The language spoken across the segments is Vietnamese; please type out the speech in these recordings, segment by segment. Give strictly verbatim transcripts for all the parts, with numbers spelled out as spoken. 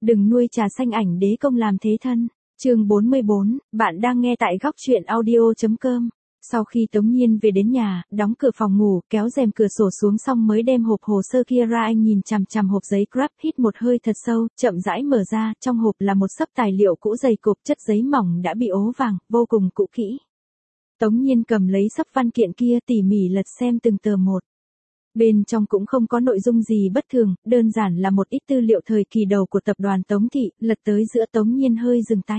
Đừng nuôi trà xanh ảnh đế công làm thế thân. Chương bốn mươi bốn, bạn đang nghe tại góc truyện audio chấm com. Sau khi Tống Nhiên về đến nhà, đóng cửa phòng ngủ, kéo rèm cửa sổ xuống xong mới đem hộp hồ sơ kia ra, anh nhìn chằm chằm hộp giấy Grab, hít một hơi thật sâu, chậm rãi mở ra, trong hộp là một xấp tài liệu cũ dày cộp, chất giấy mỏng đã bị ố vàng, vô cùng cũ kỹ. Tống Nhiên cầm lấy xấp văn kiện kia tỉ mỉ lật xem từng tờ một. Bên trong cũng không có nội dung gì bất thường, đơn giản là một ít tư liệu thời kỳ đầu của tập đoàn Tống Thị, lật tới giữa Tống Nhiên hơi dừng tay.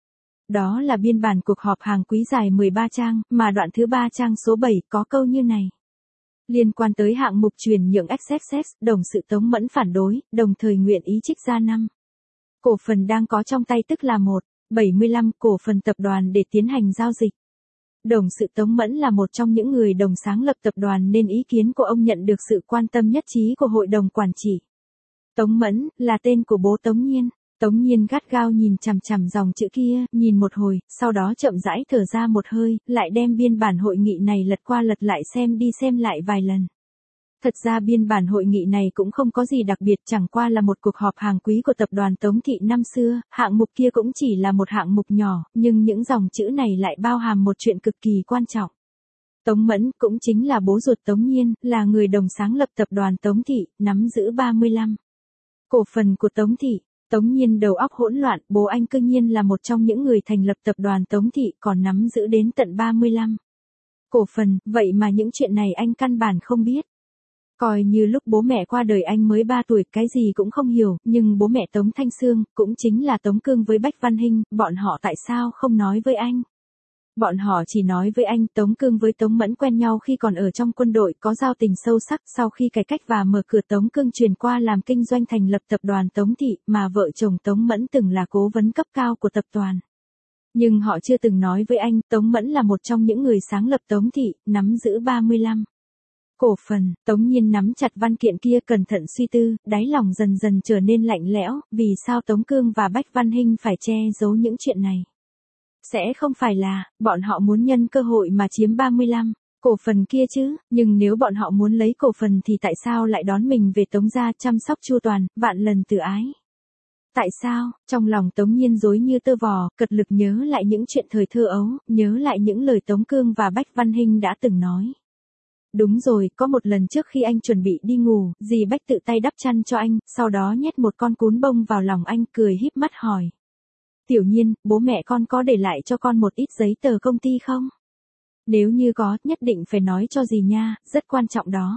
Đó là biên bản cuộc họp hàng quý dài mười ba trang, mà đoạn thứ ba trang số bảy có câu như này. Liên quan tới hạng mục chuyển nhượng ích ét ét, đồng sự Tống Mẫn phản đối, đồng thời nguyện ý trích ra năm cổ phần đang có trong tay, tức là một phẩy bảy mươi lăm cổ phần tập đoàn để tiến hành giao dịch. Đồng sự Tống Mẫn là một trong những người đồng sáng lập tập đoàn nên ý kiến của ông nhận được sự quan tâm nhất trí của hội đồng quản trị. Tống Mẫn là tên của bố Tống Nhiên. Tống Nhiên gắt gao nhìn chằm chằm dòng chữ kia, nhìn một hồi, sau đó chậm rãi thở ra một hơi, lại đem biên bản hội nghị này lật qua lật lại xem đi xem lại vài lần. Thật ra biên bản hội nghị này cũng không có gì đặc biệt, chẳng qua là một cuộc họp hàng quý của tập đoàn Tống Thị năm xưa, hạng mục kia cũng chỉ là một hạng mục nhỏ, nhưng những dòng chữ này lại bao hàm một chuyện cực kỳ quan trọng. Tống Mẫn, cũng chính là bố ruột Tống Nhiên, là người đồng sáng lập tập đoàn Tống Thị, nắm giữ ba mươi lăm cổ phần của Tống Thị. Tống Nhiên đầu óc hỗn loạn, bố anh cư nhiên là một trong những người thành lập tập đoàn Tống Thị, còn nắm giữ đến tận ba mươi lăm cổ phần, vậy mà những chuyện này anh căn bản không biết. Coi như lúc bố mẹ qua đời anh mới ba tuổi, cái gì cũng không hiểu, nhưng bố mẹ Tống Thanh Sương, cũng chính là Tống Cương với Bách Văn Hinh, bọn họ tại sao không nói với anh? Bọn họ chỉ nói với anh, Tống Cương với Tống Mẫn quen nhau khi còn ở trong quân đội, có giao tình sâu sắc, sau khi cải cách và mở cửa Tống Cương chuyển qua làm kinh doanh thành lập tập đoàn Tống Thị, mà vợ chồng Tống Mẫn từng là cố vấn cấp cao của tập đoàn. Nhưng họ chưa từng nói với anh, Tống Mẫn là một trong những người sáng lập Tống Thị, nắm giữ ba mươi lăm cổ phần. Tống Nhiên nắm chặt văn kiện kia cẩn thận suy tư, đáy lòng dần dần trở nên lạnh lẽo, vì sao Tống Cương và Bách Văn Hinh phải che giấu những chuyện này? Sẽ không phải là, bọn họ muốn nhân cơ hội mà chiếm ba mươi lăm cổ phần kia chứ, nhưng nếu bọn họ muốn lấy cổ phần thì tại sao lại đón mình về Tống gia chăm sóc chu toàn, vạn lần từ ái? Tại sao? Trong lòng Tống Nhiên rối như tơ vò, cật lực nhớ lại những chuyện thời thơ ấu, nhớ lại những lời Tống Cương và Bách Văn Hinh đã từng nói. Đúng rồi, có một lần trước khi anh chuẩn bị đi ngủ, dì Bách tự tay đắp chăn cho anh, sau đó nhét một con cún bông vào lòng anh, cười híp mắt hỏi. Tiểu Nhiên, bố mẹ con có để lại cho con một ít giấy tờ công ty không? Nếu như có, nhất định phải nói cho dì nha, rất quan trọng đó.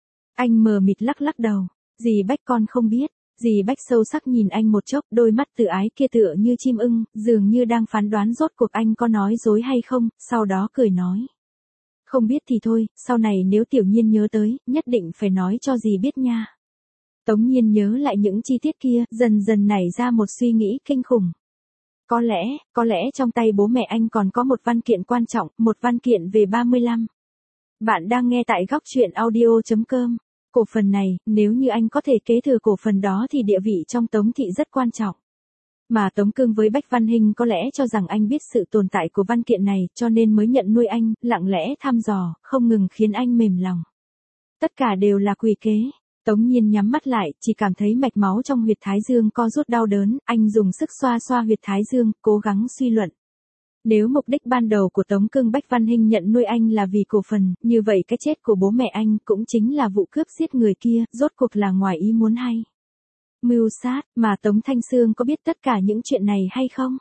Anh mờ mịt lắc lắc đầu. Dì Bách con không biết. Dì Bách sâu sắc nhìn anh một chốc, đôi mắt từ ái kia tựa như chim ưng, dường như đang phán đoán rốt cuộc anh có nói dối hay không, sau đó cười nói. Không biết thì thôi, sau này nếu Tiểu Nhiên nhớ tới, nhất định phải nói cho dì biết nha. Tống Nhiên nhớ lại những chi tiết kia, dần dần nảy ra một suy nghĩ kinh khủng. Có lẽ, có lẽ trong tay bố mẹ anh còn có một văn kiện quan trọng, một văn kiện về ba mươi lăm. Bạn đang nghe tại góc truyện audio chấm com. Cổ phần này, nếu như anh có thể kế thừa cổ phần đó thì địa vị trong Tống Thị rất quan trọng. Mà Tống Cương với Bách Văn Hinh có lẽ cho rằng anh biết sự tồn tại của văn kiện này, cho nên mới nhận nuôi anh, lặng lẽ thăm dò, không ngừng khiến anh mềm lòng. Tất cả đều là quỷ kế. Tống Nhiên nhắm mắt lại, chỉ cảm thấy mạch máu trong huyệt thái dương co rút đau đớn, anh dùng sức xoa xoa huyệt thái dương, cố gắng suy luận. Nếu mục đích ban đầu của Tống Cương Bách Văn Hinh nhận nuôi anh là vì cổ phần, như vậy cái chết của bố mẹ anh cũng chính là vụ cướp giết người kia, rốt cuộc là ngoài ý muốn hay mưu sát, mà Tống Thanh Sương có biết tất cả những chuyện này hay không?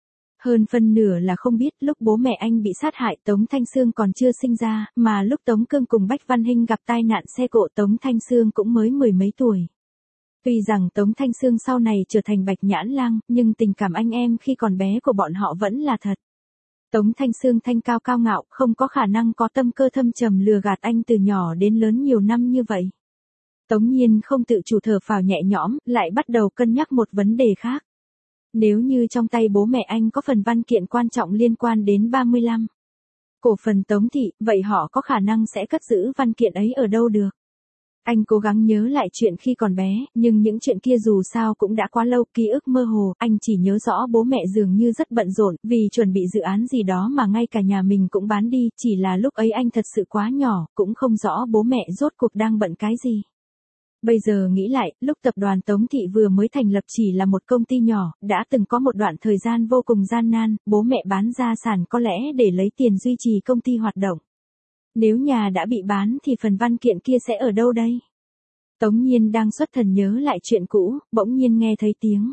Hơn phân nửa là không biết, lúc bố mẹ anh bị sát hại Tống Thanh Sương còn chưa sinh ra, mà lúc Tống Cương cùng Bách Văn Hinh gặp tai nạn xe cộ Tống Thanh Sương cũng mới mười mấy tuổi. Tuy rằng Tống Thanh Sương sau này trở thành Bạch Nhãn Lang, nhưng tình cảm anh em khi còn bé của bọn họ vẫn là thật. Tống Thanh Sương thanh cao cao ngạo, không có khả năng có tâm cơ thâm trầm lừa gạt anh từ nhỏ đến lớn nhiều năm như vậy. Tống Nhiên không tự chủ thở phào nhẹ nhõm, lại bắt đầu cân nhắc một vấn đề khác. Nếu như trong tay bố mẹ anh có phần văn kiện quan trọng liên quan đến ba mươi lăm cổ phần Tống Thị, vậy họ có khả năng sẽ cất giữ văn kiện ấy ở đâu được? Anh cố gắng nhớ lại chuyện khi còn bé, nhưng những chuyện kia dù sao cũng đã quá lâu, ký ức mơ hồ, anh chỉ nhớ rõ bố mẹ dường như rất bận rộn, vì chuẩn bị dự án gì đó mà ngay cả nhà mình cũng bán đi, chỉ là lúc ấy anh thật sự quá nhỏ, cũng không rõ bố mẹ rốt cuộc đang bận cái gì. Bây giờ nghĩ lại, lúc tập đoàn Tống Thị vừa mới thành lập chỉ là một công ty nhỏ, đã từng có một đoạn thời gian vô cùng gian nan, bố mẹ bán gia sản có lẽ để lấy tiền duy trì công ty hoạt động. Nếu nhà đã bị bán thì phần văn kiện kia sẽ ở đâu đây? Tống Nhiên đang xuất thần nhớ lại chuyện cũ, bỗng nhiên nghe thấy tiếng.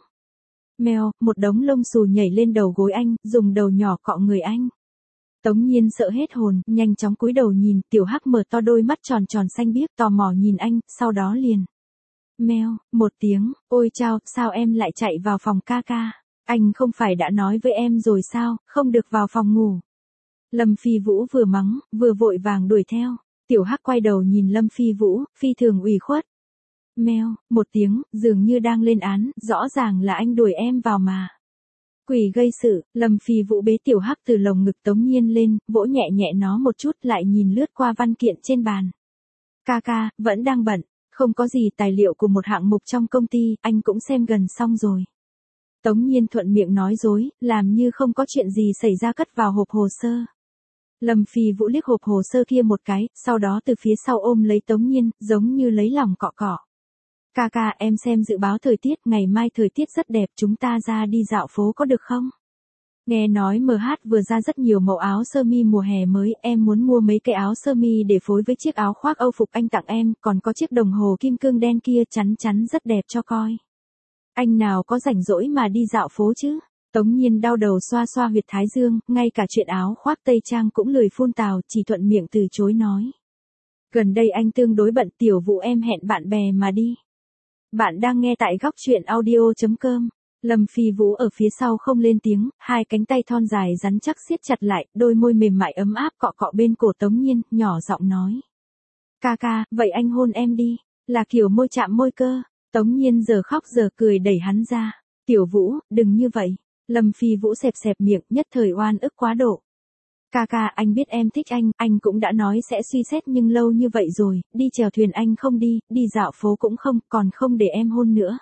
Mèo, một đống lông xù nhảy lên đầu gối anh, dùng đầu nhỏ cọ người anh. Tống Nhiên sợ hết hồn, nhanh chóng cúi đầu nhìn, Tiểu Hắc mở to đôi mắt tròn tròn xanh biếc tò mò nhìn anh, sau đó liền. Mèo, một tiếng, ôi chao, sao em lại chạy vào phòng ca ca? Anh không phải đã nói với em rồi sao, không được vào phòng ngủ. Lâm Phi Vũ vừa mắng, vừa vội vàng đuổi theo. Tiểu Hắc quay đầu nhìn Lâm Phi Vũ, phi thường ủy khuất. Mèo, một tiếng, dường như đang lên án, rõ ràng là anh đuổi em vào mà. Quỷ gây sự, Lâm Phi Vũ bế Tiểu Hắc từ lồng ngực Tống Nhiên lên, vỗ nhẹ nhẹ nó một chút lại nhìn lướt qua văn kiện trên bàn. Ca ca, vẫn đang bận, không có gì tài liệu của một hạng mục trong công ty, anh cũng xem gần xong rồi. Tống Nhiên thuận miệng nói dối, làm như không có chuyện gì xảy ra cất vào hộp hồ sơ. Lâm Phi Vũ liếc hộp hồ sơ kia một cái, sau đó từ phía sau ôm lấy Tống Nhiên, giống như lấy lòng cọ cọ. Ca ca, em xem dự báo thời tiết, ngày mai thời tiết rất đẹp, chúng ta ra đi dạo phố có được không? Nghe nói em hát vừa ra rất nhiều mẫu áo sơ mi mùa hè mới, em muốn mua mấy cái áo sơ mi để phối với chiếc áo khoác Âu phục anh tặng em, còn có chiếc đồng hồ kim cương đen kia chắn chắn rất đẹp cho coi. Anh nào có rảnh rỗi mà đi dạo phố chứ? Tống Nhiên đau đầu xoa xoa huyệt thái dương, ngay cả chuyện áo khoác tây trang cũng lười phun tào, chỉ thuận miệng từ chối nói. Gần đây anh tương đối bận, Tiểu Vũ em hẹn bạn bè mà đi. Bạn đang nghe tại góc truyện audio.com. Lâm Phi Vũ ở phía sau không lên tiếng, hai cánh tay thon dài rắn chắc siết chặt lại, đôi môi mềm mại ấm áp cọ cọ bên cổ Tống Nhiên, nhỏ giọng nói. Ca ca, vậy anh hôn em đi, là kiểu môi chạm môi cơ. Tống Nhiên giờ khóc giờ cười đẩy hắn ra. Tiểu Vũ, đừng như vậy. Lâm Phi Vũ xẹp xẹp miệng, nhất thời oan ức quá độ. Ca ca, anh biết em thích anh, anh cũng đã nói sẽ suy xét nhưng lâu như vậy rồi, đi chèo thuyền anh không đi, đi dạo phố cũng không, còn không để em hôn nữa.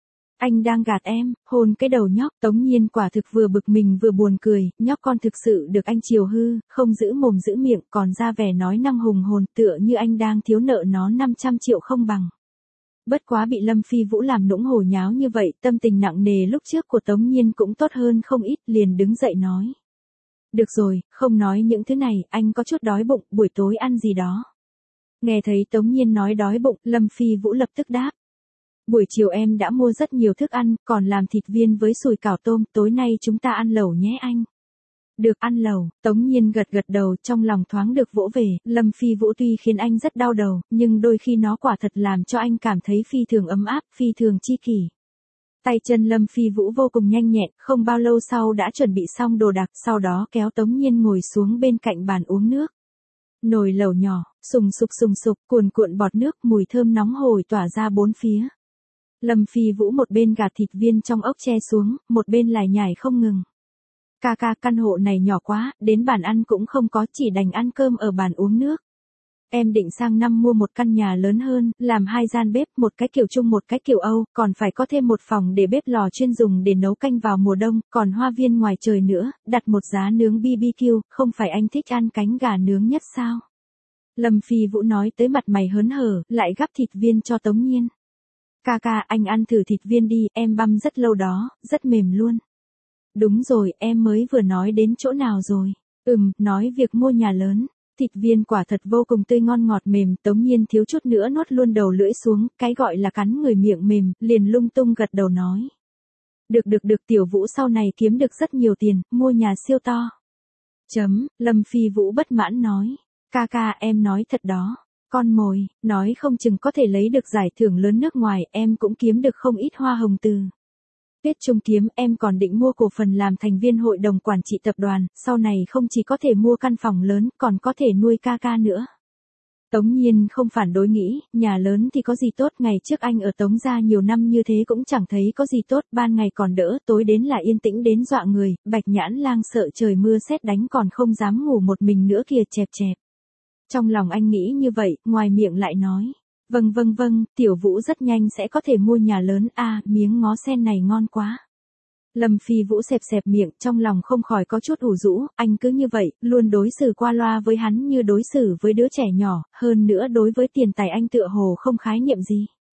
Anh đang gạt em, hôn cái đầu nhóc. Tống Nhiên quả thực vừa bực mình vừa buồn cười, nhóc con thực sự được anh chiều hư, không giữ mồm giữ miệng, còn ra vẻ nói năng hùng hồn tựa như anh đang thiếu nợ nó năm trăm triệu không bằng. Bất quá bị Lâm Phi Vũ làm nũng hồ nháo như vậy, tâm tình nặng nề lúc trước của Tống Nhiên cũng tốt hơn không ít, liền đứng dậy nói. Được rồi, không nói những thứ này, anh có chút đói bụng, buổi tối ăn gì đó. Nghe thấy Tống Nhiên nói đói bụng, Lâm Phi Vũ lập tức đáp. Buổi chiều em đã mua rất nhiều thức ăn, còn làm thịt viên với sùi cảo tôm, tối nay chúng ta ăn lẩu nhé anh. Được, ăn lẩu. Tống Nhiên gật gật đầu, trong lòng thoáng được vỗ về. Lâm Phi Vũ tuy khiến anh rất đau đầu, nhưng đôi khi nó quả thật làm cho anh cảm thấy phi thường ấm áp, phi thường chi kỷ. Tay chân Lâm Phi Vũ vô cùng nhanh nhẹn, không bao lâu sau đã chuẩn bị xong đồ đạc, sau đó kéo Tống Nhiên ngồi xuống bên cạnh bàn uống nước. Nồi lẩu nhỏ, sùng sục sùng sục, cuồn cuộn bọt nước, mùi thơm nóng hổi tỏa ra bốn phía. Lâm Phi Vũ một bên gạt thịt viên trong ốc tre xuống, một bên lải nhải không ngừng. Ca ca, căn hộ này nhỏ quá, đến bàn ăn cũng không có, chỉ đành ăn cơm ở bàn uống nước. Em định sang năm mua một căn nhà lớn hơn, làm hai gian bếp, một cái kiểu Trung một cái kiểu Âu, còn phải có thêm một phòng để bếp lò chuyên dùng để nấu canh vào mùa đông, còn hoa viên ngoài trời nữa, đặt một giá nướng bê bê kiu, không phải anh thích ăn cánh gà nướng nhất sao? Lâm Phi Vũ nói tới mặt mày hớn hở, lại gắp thịt viên cho Tống Nhiên. Ca ca, anh ăn thử thịt viên đi, em băm rất lâu đó, rất mềm luôn. Đúng rồi, em mới vừa nói đến chỗ nào rồi? Ừm, nói việc mua nhà lớn. Thịt viên quả thật vô cùng tươi ngon ngọt mềm, Tống Nhiên thiếu chút nữa nuốt luôn đầu lưỡi xuống, cái gọi là cắn người miệng mềm, liền lung tung gật đầu nói. Được được được, Tiểu Vũ sau này kiếm được rất nhiều tiền, mua nhà siêu to. Chấm, Lâm Phi Vũ bất mãn nói. Ca ca, em nói thật đó. Con mồi, nói không chừng có thể lấy được giải thưởng lớn nước ngoài, em cũng kiếm được không ít hoa hồng từ. Tuyết Trung kiếm, em còn định mua cổ phần làm thành viên hội đồng quản trị tập đoàn, sau này không chỉ có thể mua căn phòng lớn, còn có thể nuôi ca ca nữa. Tống Nhiên không phản đối nghĩ, nhà lớn thì có gì tốt, ngày trước anh ở Tống gia nhiều năm như thế cũng chẳng thấy có gì tốt, ban ngày còn đỡ, tối đến là yên tĩnh đến dọa người, Bạch Nhãn Lang sợ trời mưa sét đánh còn không dám ngủ một mình nữa kìa, chẹp chẹp. Trong lòng anh nghĩ như vậy, ngoài miệng lại nói. Vâng vâng vâng, Tiểu Vũ rất nhanh sẽ có thể mua nhà lớn, a à, miếng ngó sen này ngon quá. Lâm Phi Vũ xẹp xẹp miệng, trong lòng không khỏi có chút ủ rũ, anh cứ như vậy, luôn đối xử qua loa với hắn như đối xử với đứa trẻ nhỏ, hơn nữa đối với tiền tài anh tựa hồ không khái niệm gì.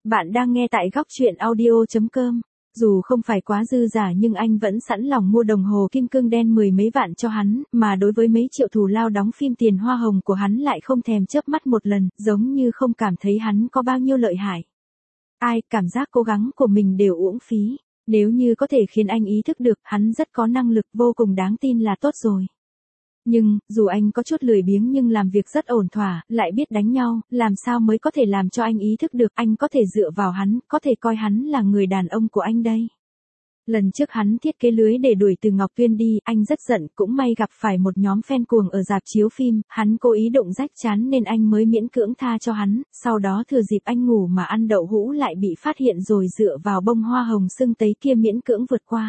Bạn đang nghe tại góc chuyện audio chấm com. Dù không phải quá dư giả nhưng anh vẫn sẵn lòng mua đồng hồ kim cương đen mười mấy vạn cho hắn, mà đối với mấy triệu thù lao đóng phim tiền hoa hồng của hắn lại không thèm chớp mắt một lần, giống như không cảm thấy hắn có bao nhiêu lợi hại. Ai, cảm giác cố gắng của mình đều uổng phí. Nếu như có thể khiến anh ý thức được hắn rất có năng lực vô cùng đáng tin là tốt rồi. Nhưng, dù anh có chút lười biếng nhưng làm việc rất ổn thỏa, lại biết đánh nhau, làm sao mới có thể làm cho anh ý thức được anh có thể dựa vào hắn, có thể coi hắn là người đàn ông của anh đây. Lần trước hắn thiết kế lưới để đuổi Từ Ngọc Tuyên đi, anh rất giận, cũng may gặp phải một nhóm fan cuồng ở rạp chiếu phim, hắn cố ý động rách chán nên anh mới miễn cưỡng tha cho hắn, sau đó thừa dịp anh ngủ mà ăn đậu hũ lại bị phát hiện rồi dựa vào bông hoa hồng sưng tấy kia miễn cưỡng vượt qua.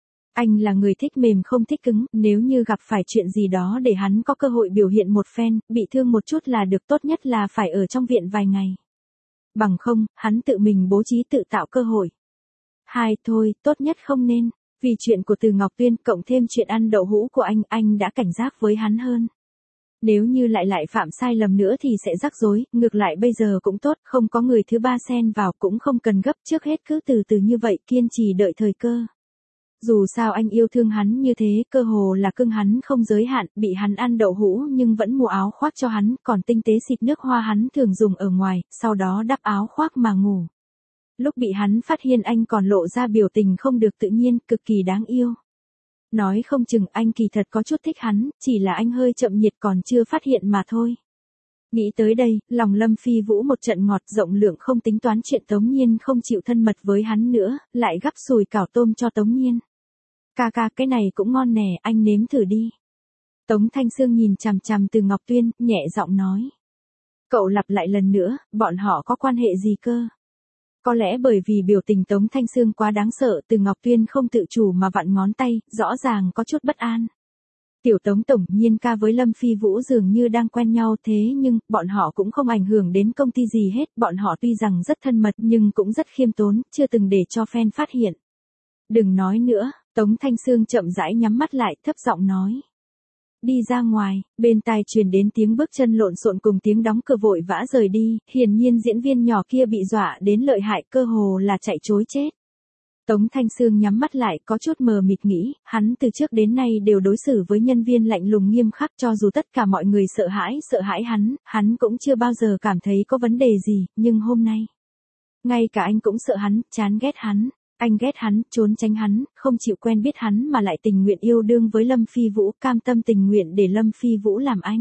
Anh là người thích mềm không thích cứng, nếu như gặp phải chuyện gì đó để hắn có cơ hội biểu hiện một phen, bị thương một chút là được, tốt nhất là phải ở trong viện vài ngày. Bằng không, hắn tự mình bố trí tự tạo cơ hội. Hai, thôi, tốt nhất không nên. Vì chuyện của Từ Ngọc Tuyên cộng thêm chuyện ăn đậu hũ của anh, anh đã cảnh giác với hắn hơn. Nếu như lại lại phạm sai lầm nữa thì sẽ rắc rối, ngược lại bây giờ cũng tốt, không có người thứ ba xen vào cũng không cần gấp, trước hết cứ từ từ như vậy, kiên trì đợi thời cơ. Dù sao anh yêu thương hắn như thế, cơ hồ là cưng hắn không giới hạn, bị hắn ăn đậu hũ nhưng vẫn mua áo khoác cho hắn, còn tinh tế xịt nước hoa hắn thường dùng ở ngoài, sau đó đắp áo khoác mà ngủ. Lúc bị hắn phát hiện anh còn lộ ra biểu tình không được tự nhiên, cực kỳ đáng yêu. Nói không chừng anh kỳ thật có chút thích hắn, chỉ là anh hơi chậm nhiệt còn chưa phát hiện mà thôi. Nghĩ tới đây, lòng Lâm Phi Vũ một trận ngọt, rộng lượng không tính toán chuyện Tống Nhiên không chịu thân mật với hắn nữa, lại gắp sùi cảo tôm cho Tống Nhiên. Ca ca, cái này cũng ngon nè, anh nếm thử đi. Tống Thanh Sương nhìn chằm chằm Từ Ngọc Tuyên, nhẹ giọng nói. Cậu lặp lại lần nữa, bọn họ có quan hệ gì cơ? Có lẽ bởi vì biểu tình Tống Thanh Sương quá đáng sợ, Từ Ngọc Tuyên không tự chủ mà vặn ngón tay, rõ ràng có chút bất an. Tiểu Tống tổng Nhiên ca với Lâm Phi Vũ dường như đang quen nhau, thế nhưng, bọn họ cũng không ảnh hưởng đến công ty gì hết, bọn họ tuy rằng rất thân mật nhưng cũng rất khiêm tốn, chưa từng để cho fan phát hiện. Đừng nói nữa, Tống Thanh Sương chậm rãi nhắm mắt lại, thấp giọng nói. Đi ra ngoài, bên tai truyền đến tiếng bước chân lộn xộn cùng tiếng đóng cửa vội vã rời đi, hiển nhiên diễn viên nhỏ kia bị dọa đến lợi hại, cơ hồ là chạy trối chết. Tống Thanh Sương nhắm mắt lại, có chút mờ mịt nghĩ, hắn từ trước đến nay đều đối xử với nhân viên lạnh lùng nghiêm khắc, cho dù tất cả mọi người sợ hãi, sợ hãi hắn, hắn cũng chưa bao giờ cảm thấy có vấn đề gì, nhưng hôm nay, ngay cả anh cũng sợ hắn, chán ghét hắn. Anh ghét hắn, trốn tránh hắn, không chịu quen biết hắn mà lại tình nguyện yêu đương với Lâm Phi Vũ, cam tâm tình nguyện để Lâm Phi Vũ làm anh.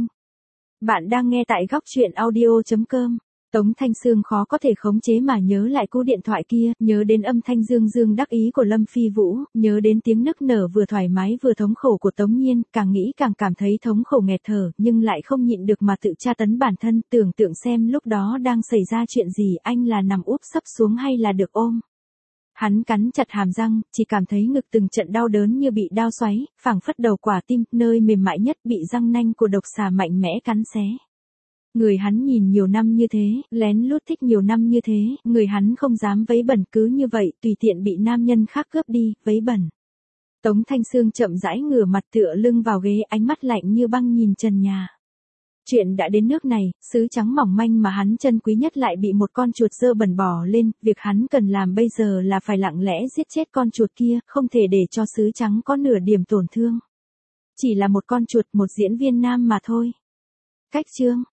Bạn đang nghe tại góc chuyện audio chấm com. Tống Thanh Sương khó có thể khống chế mà nhớ lại cú điện thoại kia, nhớ đến âm thanh dương dương đắc ý của Lâm Phi Vũ, nhớ đến tiếng nức nở vừa thoải mái vừa thống khổ của Tống Nhiên, càng nghĩ càng cảm thấy thống khổ nghẹt thở, nhưng lại không nhịn được mà tự tra tấn bản thân, tưởng tượng xem lúc đó đang xảy ra chuyện gì, anh là nằm úp sấp xuống hay là được ôm. Hắn cắn chặt hàm răng, chỉ cảm thấy ngực từng trận đau đớn như bị đao xoáy, phảng phất đầu quả tim, nơi mềm mại nhất bị răng nanh của độc xà mạnh mẽ cắn xé. Người hắn nhìn nhiều năm như thế, lén lút thích nhiều năm như thế, người hắn không dám vấy bẩn, cứ như vậy, tùy tiện bị nam nhân khác cướp đi, vấy bẩn. Tống Thanh Sương chậm rãi ngửa mặt tựa lưng vào ghế, ánh mắt lạnh như băng nhìn trần nhà. Chuyện đã đến nước này, sứ trắng mỏng manh mà hắn chân quý nhất lại bị một con chuột dơ bẩn bỏ lên, việc hắn cần làm bây giờ là phải lặng lẽ giết chết con chuột kia, không thể để cho sứ trắng có nửa điểm tổn thương. Chỉ là một con chuột, một diễn viên nam mà thôi. Cách chương